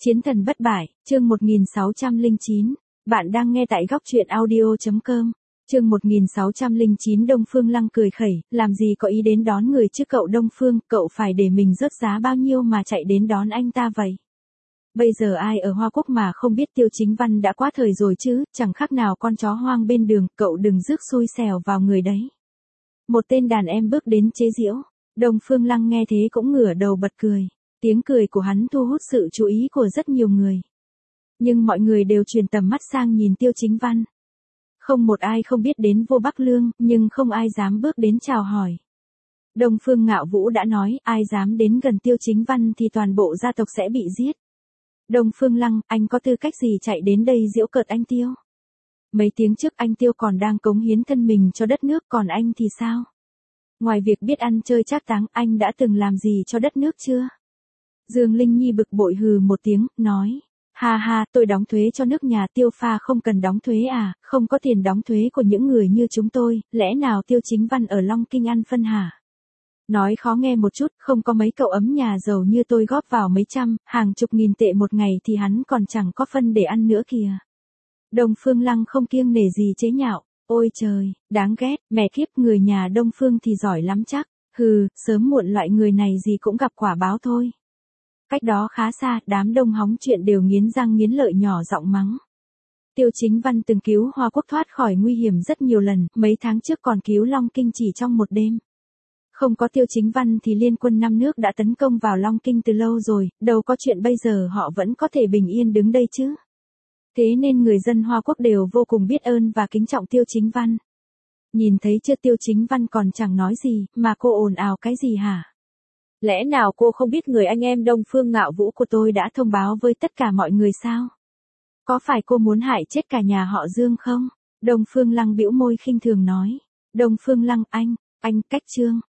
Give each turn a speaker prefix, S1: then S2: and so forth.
S1: Chiến thần bất bại, chương 1609. Bạn đang nghe tại góc truyện audio.com. Chương 1609. Đông Phương Lăng cười khẩy, làm gì có ý đến đón người chứ cậu Đông Phương, cậu phải để mình rớt giá bao nhiêu mà chạy đến đón anh ta vậy? Bây giờ ai ở Hoa Quốc mà không biết Tiêu Chính Văn đã quá thời rồi chứ, chẳng khác nào con chó hoang bên đường, cậu đừng rước xui xẻo vào người đấy. Một tên đàn em bước đến chế giễu. Đông Phương Lăng nghe thế cũng ngửa đầu bật cười. Tiếng cười của hắn thu hút sự chú ý của rất nhiều người. Nhưng mọi người đều chuyển tầm mắt sang nhìn Tiêu Chính Văn. Không một ai không biết đến Vô Bắc Lương, nhưng không ai dám bước đến chào hỏi. Đông Phương Ngạo Vũ đã nói, ai dám đến gần Tiêu Chính Văn thì toàn bộ gia tộc sẽ bị giết. Đông Phương Lăng, anh có tư cách gì chạy đến đây giễu cợt anh Tiêu? Mấy tiếng trước anh Tiêu còn đang cống hiến thân mình cho đất nước, còn anh thì sao? Ngoài việc biết ăn chơi trác táng, anh đã từng làm gì cho đất nước chưa? Dương Linh Nhi bực bội hừ một tiếng, nói. Ha ha, tôi đóng thuế cho nước nhà, Tiêu Pha không cần đóng thuế à, không có tiền đóng thuế của những người như chúng tôi, lẽ nào Tiêu Chính Văn ở Long Kinh ăn phân hả? Nói khó nghe một chút, không có mấy cậu ấm nhà giàu như tôi góp vào mấy trăm, hàng chục nghìn tệ một ngày thì hắn còn chẳng có phân để ăn nữa kìa. Đông Phương Lăng không kiêng nể gì chế nhạo. Ôi trời, đáng ghét, mẹ kiếp, người nhà Đông Phương thì giỏi lắm chắc. Hừ, sớm muộn loại người này gì cũng gặp quả báo thôi. Cách đó khá xa, đám đông hóng chuyện đều nghiến răng nghiến lợi nhỏ giọng mắng. Tiêu Chính Văn từng cứu Hoa Quốc thoát khỏi nguy hiểm rất nhiều lần, mấy tháng trước còn cứu Long Kinh chỉ trong một đêm. Không có Tiêu Chính Văn thì liên quân 5 nước đã tấn công vào Long Kinh từ lâu rồi, đâu có chuyện bây giờ họ vẫn có thể bình yên đứng đây chứ. Thế nên người dân Hoa Quốc đều vô cùng biết ơn và kính trọng Tiêu Chính Văn. Nhìn thấy chưa, Tiêu Chính Văn còn chẳng nói gì, mà cô ồn ào cái gì hả? Lẽ nào cô không biết người anh em Đông Phương Ngạo Vũ của tôi đã thông báo với tất cả mọi người sao? Có phải cô muốn hại chết cả nhà họ Dương không? Đông Phương Lăng bĩu môi khinh thường nói. Đông Phương Lăng, anh, cách Trương.